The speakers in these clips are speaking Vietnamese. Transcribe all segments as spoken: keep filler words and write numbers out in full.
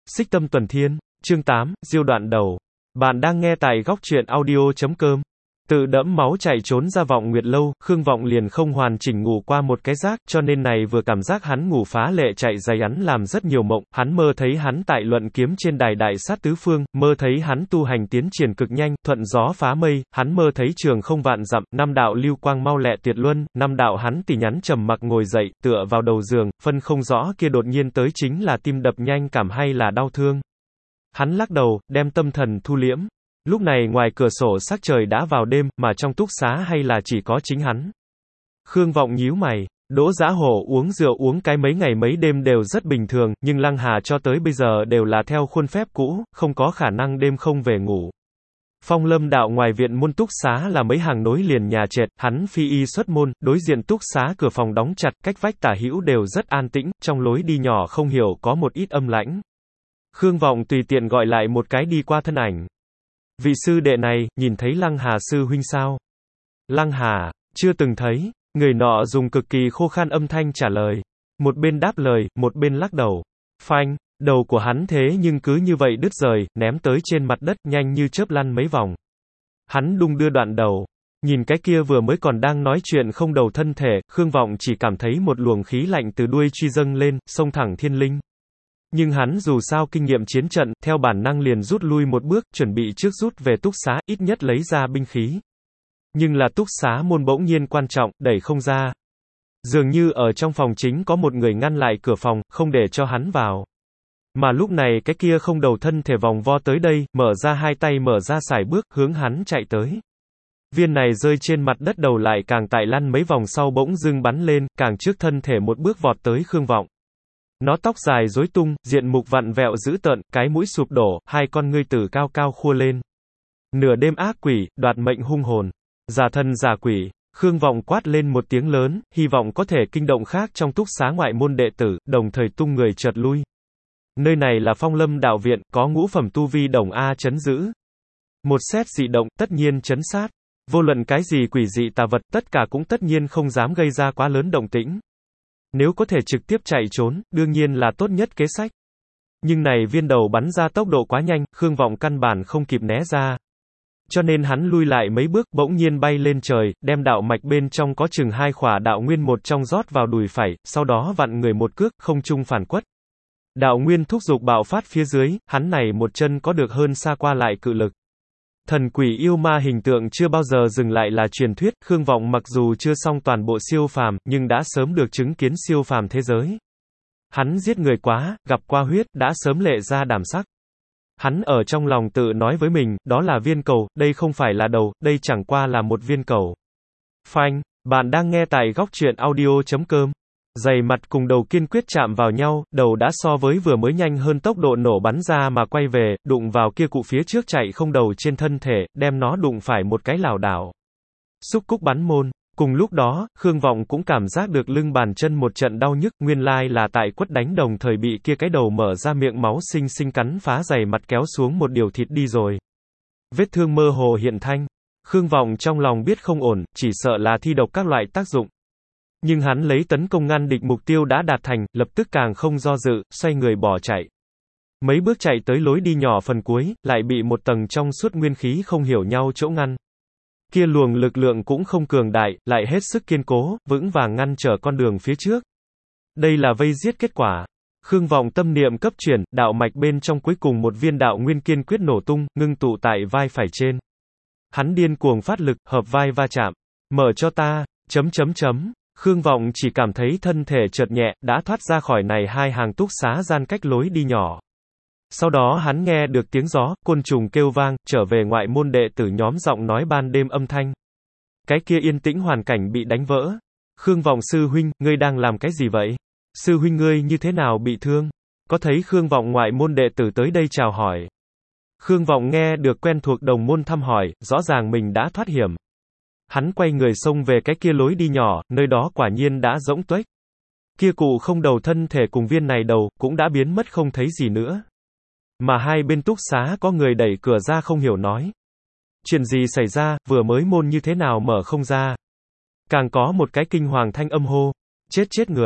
Xích Tâm Tuần Thiên, chương tám, Diêu đoạn đầu. Bạn đang nghe tại góc truyện audio chấm com. Tự đẫm máu chạy trốn ra Vọng Nguyệt Lâu, Khương Vọng liền không hoàn chỉnh ngủ qua một cái giấc, cho nên này vừa cảm giác hắn ngủ phá lệ chạy dày hắn làm rất nhiều mộng, hắn mơ thấy hắn tại luận kiếm trên đài đại sát tứ phương, mơ thấy hắn tu hành tiến triển cực nhanh, thuận gió phá mây, hắn mơ thấy trường không vạn dặm, năm đạo lưu quang mau lẹ tuyệt luân, năm đạo hắn tỉ nhắn trầm mặc ngồi dậy, tựa vào đầu giường, phân không rõ kia đột nhiên tới chính là tim đập nhanh cảm hay là đau thương. Hắn lắc đầu, đem tâm thần thu liễm. Lúc này ngoài cửa sổ sắc trời đã vào đêm, mà trong túc xá hay là chỉ có chính hắn. Khương Vọng nhíu mày, Đỗ Giá Hổ uống rượu uống cái mấy ngày mấy đêm đều rất bình thường, nhưng Lăng Hà cho tới bây giờ đều là theo khuôn phép cũ, không có khả năng đêm không về ngủ. Phong Lâm đạo ngoài viện môn túc xá là mấy hàng nối liền nhà trệt, hắn phi y xuất môn, đối diện túc xá cửa phòng đóng chặt, cách vách tả hữu đều rất an tĩnh, trong lối đi nhỏ không hiểu có một ít âm lãnh. Khương Vọng tùy tiện gọi lại một cái đi qua thân ảnh. Vị sư đệ này, nhìn thấy Lăng Hà sư huynh sao? Lăng Hà, chưa từng thấy. Người nọ dùng cực kỳ khô khan âm thanh trả lời. Một bên đáp lời, một bên lắc đầu. Phanh, đầu của hắn thế nhưng cứ như vậy đứt rời, ném tới trên mặt đất, nhanh như chớp lăn mấy vòng. Hắn đung đưa đoạn đầu. Nhìn cái kia vừa mới còn đang nói chuyện không đầu thân thể, Khương Vọng chỉ cảm thấy một luồng khí lạnh từ đuôi truy dâng lên, xông thẳng thiên linh. Nhưng hắn dù sao kinh nghiệm chiến trận, theo bản năng liền rút lui một bước, chuẩn bị trước rút về túc xá, ít nhất lấy ra binh khí. Nhưng là túc xá môn bỗng nhiên quan trọng, đẩy không ra. Dường như ở trong phòng chính có một người ngăn lại cửa phòng, không để cho hắn vào. Mà lúc này cái kia không đầu thân thể vòng vo tới đây, mở ra hai tay mở ra sải bước, hướng hắn chạy tới. Viên này rơi trên mặt đất đầu lại càng tại lăn mấy vòng sau bỗng dưng bắn lên, càng trước thân thể một bước vọt tới Khương Vọng. Nó tóc dài rối tung, diện mục vặn vẹo dữ tợn, cái mũi sụp đổ, hai con ngươi tử cao cao khua lên. Nửa đêm ác quỷ, đoạt mệnh hung hồn. Giả thân giả quỷ. Khương Vọng quát lên một tiếng lớn, hy vọng có thể kinh động khác trong túc xá ngoại môn đệ tử, đồng thời tung người chợt lui. Nơi này là Phong Lâm đạo viện, có ngũ phẩm tu vi đồng A chấn giữ. Một xét dị động, tất nhiên chấn sát. Vô luận cái gì quỷ dị tà vật, tất cả cũng tất nhiên không dám gây ra quá lớn động tĩnh. Nếu có thể trực tiếp chạy trốn, đương nhiên là tốt nhất kế sách. Nhưng này viên đầu bắn ra tốc độ quá nhanh, Khương Vọng căn bản không kịp né ra. Cho nên hắn lui lại mấy bước, bỗng nhiên bay lên trời, đem đạo mạch bên trong có chừng hai khỏa đạo nguyên một trong rót vào đùi phải, sau đó vặn người một cước, không trung phản quất. Đạo nguyên thúc dục bạo phát phía dưới, hắn này một chân có được hơn xa qua lại cự lực. Thần quỷ yêu ma hình tượng chưa bao giờ dừng lại là truyền thuyết, Khương Vọng mặc dù chưa xong toàn bộ siêu phàm, nhưng đã sớm được chứng kiến siêu phàm thế giới. Hắn giết người quá, gặp qua huyết, đã sớm lệ ra đảm sắc. Hắn ở trong lòng tự nói với mình, đó là viên cầu, đây không phải là đầu, đây chẳng qua là một viên cầu. Phanh, bạn đang nghe tại góc truyện audio chấm com. Giày mặt cùng đầu kiên quyết chạm vào nhau, đầu đã so với vừa mới nhanh hơn tốc độ nổ bắn ra mà quay về, đụng vào kia cụ phía trước chạy không đầu trên thân thể, đem nó đụng phải một cái lảo đảo. Xúc cúc bắn môn. Cùng lúc đó, Khương Vọng cũng cảm giác được lưng bàn chân một trận đau nhức, nguyên lai là tại quất đánh đồng thời bị kia cái đầu mở ra miệng máu xinh xinh cắn phá giày mặt kéo xuống một điều thịt đi rồi. Vết thương mơ hồ hiện thanh. Khương Vọng trong lòng biết không ổn, chỉ sợ là thi độc các loại tác dụng. Nhưng hắn lấy tấn công ngăn địch mục tiêu đã đạt thành, lập tức càng không do dự, xoay người bỏ chạy. Mấy bước chạy tới lối đi nhỏ phần cuối, lại bị một tầng trong suốt nguyên khí không hiểu nhau chỗ ngăn. Kia luồng lực lượng cũng không cường đại, lại hết sức kiên cố, vững vàng ngăn trở con đường phía trước. Đây là vây giết kết quả. Khương Vọng tâm niệm cấp chuyển, đạo mạch bên trong cuối cùng một viên đạo nguyên kiên quyết nổ tung, ngưng tụ tại vai phải trên. Hắn điên cuồng phát lực, hợp vai va chạm. Mở cho ta, chấm chấm chấm. Khương Vọng chỉ cảm thấy thân thể chợt nhẹ, đã thoát ra khỏi này hai hàng túc xá gian cách lối đi nhỏ. Sau đó hắn nghe được tiếng gió, côn trùng kêu vang, trở về ngoại môn đệ tử nhóm giọng nói ban đêm âm thanh. Cái kia yên tĩnh hoàn cảnh bị đánh vỡ. Khương Vọng sư huynh, ngươi đang làm cái gì vậy? Sư huynh ngươi như thế nào bị thương? Có thấy Khương Vọng ngoại môn đệ tử tới đây chào hỏi. Khương Vọng nghe được quen thuộc đồng môn thăm hỏi, rõ ràng mình đã thoát hiểm. Hắn quay người xông về cái kia lối đi nhỏ, nơi đó quả nhiên đã rỗng tuếch. Kia cụ không đầu thân thể cùng viên này đầu, cũng đã biến mất không thấy gì nữa. Mà hai bên túc xá có người đẩy cửa ra không hiểu nói. Chuyện gì xảy ra, vừa mới môn như thế nào mở không ra. Càng có một cái kinh hoàng thanh âm hô. Chết chết người.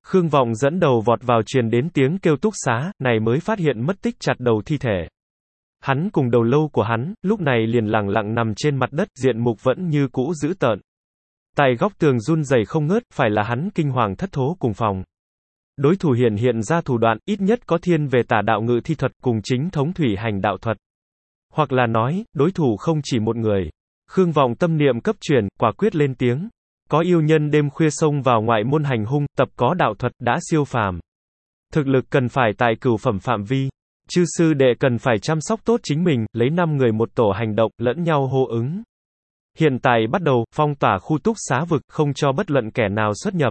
Khương Vọng dẫn đầu vọt vào truyền đến tiếng kêu túc xá, này mới phát hiện mất tích chặt đầu thi thể. Hắn cùng đầu lâu của hắn, lúc này liền lẳng lặng nằm trên mặt đất, diện mục vẫn như cũ dữ tợn. Tại góc tường run rẩy không ngớt, phải là hắn kinh hoàng thất thố cùng phòng. Đối thủ hiện hiện ra thủ đoạn, ít nhất có thiên về tả đạo ngự thi thuật, cùng chính thống thủy hành đạo thuật. Hoặc là nói, đối thủ không chỉ một người. Khương Vọng tâm niệm cấp chuyển, quả quyết lên tiếng. Có yêu nhân đêm khuya xông vào ngoại môn hành hung, tập có đạo thuật, đã siêu phàm. Thực lực cần phải tại cửu phẩm phạm vi. Chư sư đệ cần phải chăm sóc tốt chính mình, lấy năm người một tổ hành động, lẫn nhau hô ứng. Hiện tại bắt đầu, phong tỏa khu túc xá vực, không cho bất luận kẻ nào xuất nhập.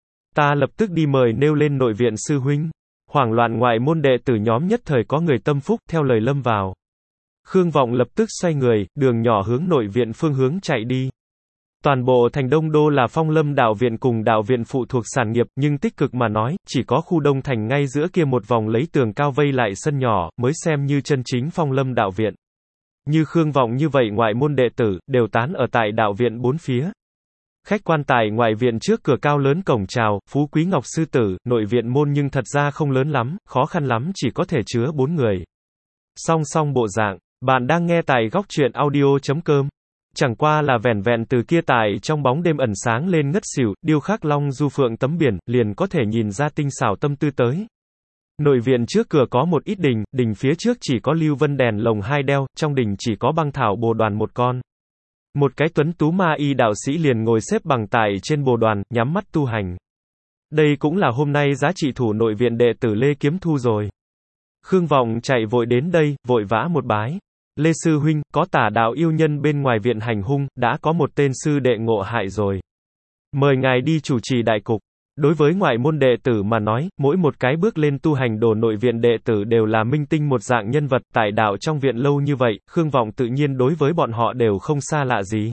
Ta lập tức đi mời nêu lên nội viện sư huynh. Hoảng loạn ngoại môn đệ tử nhóm nhất thời có người tâm phúc, theo lời lâm vào. Khương Vọng lập tức xoay người, đường nhỏ hướng nội viện phương hướng chạy đi. Toàn bộ thành Đông Đô là Phong Lâm đạo viện cùng đạo viện phụ thuộc sản nghiệp, nhưng tích cực mà nói, chỉ có khu Đông Thành ngay giữa kia một vòng lấy tường cao vây lại sân nhỏ, mới xem như chân chính Phong Lâm đạo viện. Như Khương Vọng như vậy ngoại môn đệ tử, đều tán ở tại đạo viện bốn phía. Khách quan tài ngoại viện trước cửa cao lớn cổng chào, phú quý ngọc sư tử, nội viện môn nhưng thật ra không lớn lắm, khó khăn lắm chỉ có thể chứa bốn người. Song song bộ dạng, bạn đang nghe tại góc truyện audio chấm com. Chẳng qua là vẻn vẹn từ kia tại trong bóng đêm ẩn sáng lên ngất xỉu, điêu khắc long du phượng tấm biển, liền có thể nhìn ra tinh xảo tâm tư tới. Nội viện trước cửa có một ít đình, đình phía trước chỉ có lưu vân đèn lồng hai đeo, trong đình chỉ có băng thảo bồ đoàn một con. Một cái tuấn tú ma y đạo sĩ liền ngồi xếp bằng tại trên bồ đoàn, nhắm mắt tu hành. Đây cũng là hôm nay giá trị thủ nội viện đệ tử Lê Kiếm Thu rồi. Khương Vọng chạy vội đến đây, vội vã một bái. Lê Sư Huynh, có tả đạo yêu nhân bên ngoài viện hành hung, đã có một tên sư đệ ngộ hại rồi. Mời ngài đi chủ trì đại cục. Đối với ngoại môn đệ tử mà nói, mỗi một cái bước lên tu hành đồ nội viện đệ tử đều là minh tinh một dạng nhân vật, tại đạo trong viện lâu như vậy, Khương Vọng tự nhiên đối với bọn họ đều không xa lạ gì.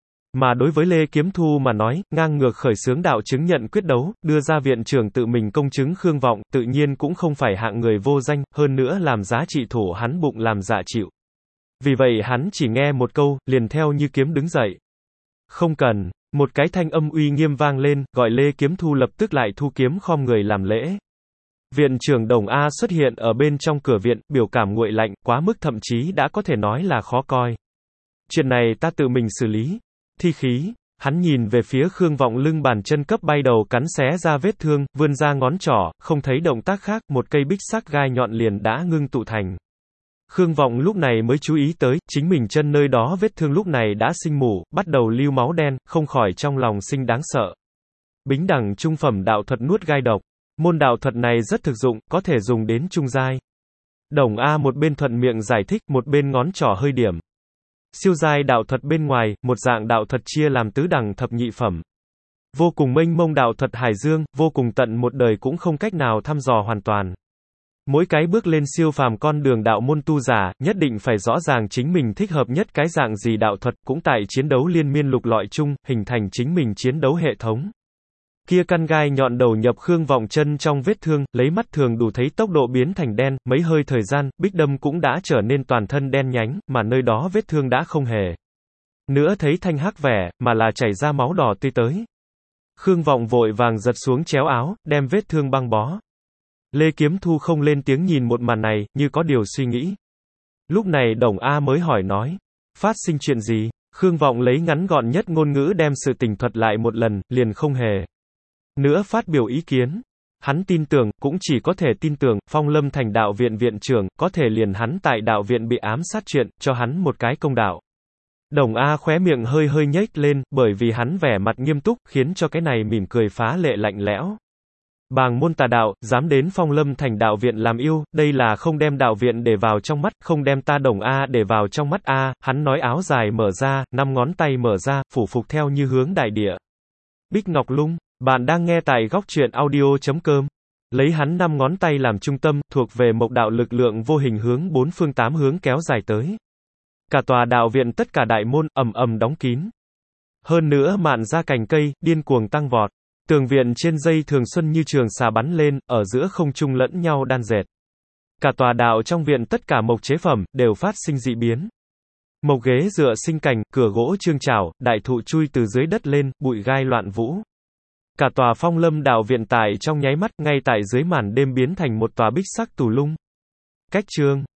Mà đối với Lê Kiếm Thu mà nói, ngang ngược khởi xướng đạo chứng nhận quyết đấu, đưa ra viện trưởng tự mình công chứng Khương Vọng, tự nhiên cũng không phải hạng người vô danh, hơn nữa làm giá trị thủ hắn bụng làm dạ chịu. Vì vậy hắn chỉ nghe một câu, liền theo như kiếm đứng dậy. Không cần, một cái thanh âm uy nghiêm vang lên, gọi Lê Kiếm Thu lập tức lại thu kiếm khom người làm lễ. Viện trưởng Đồng A xuất hiện ở bên trong cửa viện, biểu cảm nguội lạnh, quá mức thậm chí đã có thể nói là khó coi. Chuyện này ta tự mình xử lý. Thi khí, hắn nhìn về phía Khương Vọng lưng bàn chân cấp bay đầu cắn xé ra vết thương, vươn ra ngón trỏ, không thấy động tác khác, một cây bích sắc gai nhọn liền đã ngưng tụ thành. Khương Vọng lúc này mới chú ý tới, chính mình chân nơi đó vết thương lúc này đã sinh mủ, bắt đầu lưu máu đen, không khỏi trong lòng sinh đáng sợ. Bính đẳng trung phẩm đạo thuật nuốt gai độc. Môn đạo thuật này rất thực dụng, có thể dùng đến trung giai. Đồng A một bên thuận miệng giải thích, một bên ngón trỏ hơi điểm. Siêu giai đạo thuật bên ngoài, một dạng đạo thuật chia làm tứ đẳng thập nhị phẩm. Vô cùng mênh mông đạo thuật hải dương, vô cùng tận một đời cũng không cách nào thăm dò hoàn toàn. Mỗi cái bước lên siêu phàm con đường đạo môn tu giả, nhất định phải rõ ràng chính mình thích hợp nhất cái dạng gì đạo thuật, cũng tại chiến đấu liên miên lục lọi chung, hình thành chính mình chiến đấu hệ thống. Kia căn gai nhọn đầu nhập Khương Vọng chân trong vết thương, lấy mắt thường đủ thấy tốc độ biến thành đen, mấy hơi thời gian, bích đâm cũng đã trở nên toàn thân đen nhánh, mà nơi đó vết thương đã không hề nữa thấy thanh hắc vẻ, mà là chảy ra máu đỏ tươi tới. Khương Vọng vội vàng giật xuống chéo áo, đem vết thương băng bó. Lê Kiếm Thu không lên tiếng nhìn một màn này, như có điều suy nghĩ. Lúc này Đồng A mới hỏi nói, phát sinh chuyện gì? Khương Vọng lấy ngắn gọn nhất ngôn ngữ đem sự tình thuật lại một lần, liền không hề nữa phát biểu ý kiến. Hắn tin tưởng, cũng chỉ có thể tin tưởng, Phong Lâm thành đạo viện viện trưởng, có thể liền hắn tại đạo viện bị ám sát chuyện, cho hắn một cái công đạo. Đồng A khóe miệng hơi hơi nhếch lên, bởi vì hắn vẻ mặt nghiêm túc, khiến cho cái này mỉm cười phá lệ lạnh lẽo. Bàng môn tà đạo, dám đến Phong Lâm thành đạo viện làm yêu, đây là không đem đạo viện để vào trong mắt, không đem ta Đồng A để vào trong mắt A, hắn nói áo dài mở ra, năm ngón tay mở ra, phủ phục theo như hướng đại địa. Bích Ngọc Lung, bạn đang nghe tại góc truyện audio chấm com. Lấy hắn năm ngón tay làm trung tâm, thuộc về mộc đạo lực lượng vô hình hướng bốn phương tám hướng kéo dài tới. Cả tòa đạo viện tất cả đại môn, ầm ầm đóng kín. Hơn nữa mạn ra cành cây, điên cuồng tăng vọt. Tường viện trên dây thường xuân như trường xà bắn lên, ở giữa không trung lẫn nhau đan dệt. Cả tòa đạo trong viện tất cả mộc chế phẩm, đều phát sinh dị biến. Mộc ghế dựa sinh cành, cửa gỗ trương trảo, đại thụ chui từ dưới đất lên, bụi gai loạn vũ. Cả tòa Phong Lâm Đạo viện tại trong nháy mắt, ngay tại dưới màn đêm biến thành một tòa bích sắc tù lung. Cách chương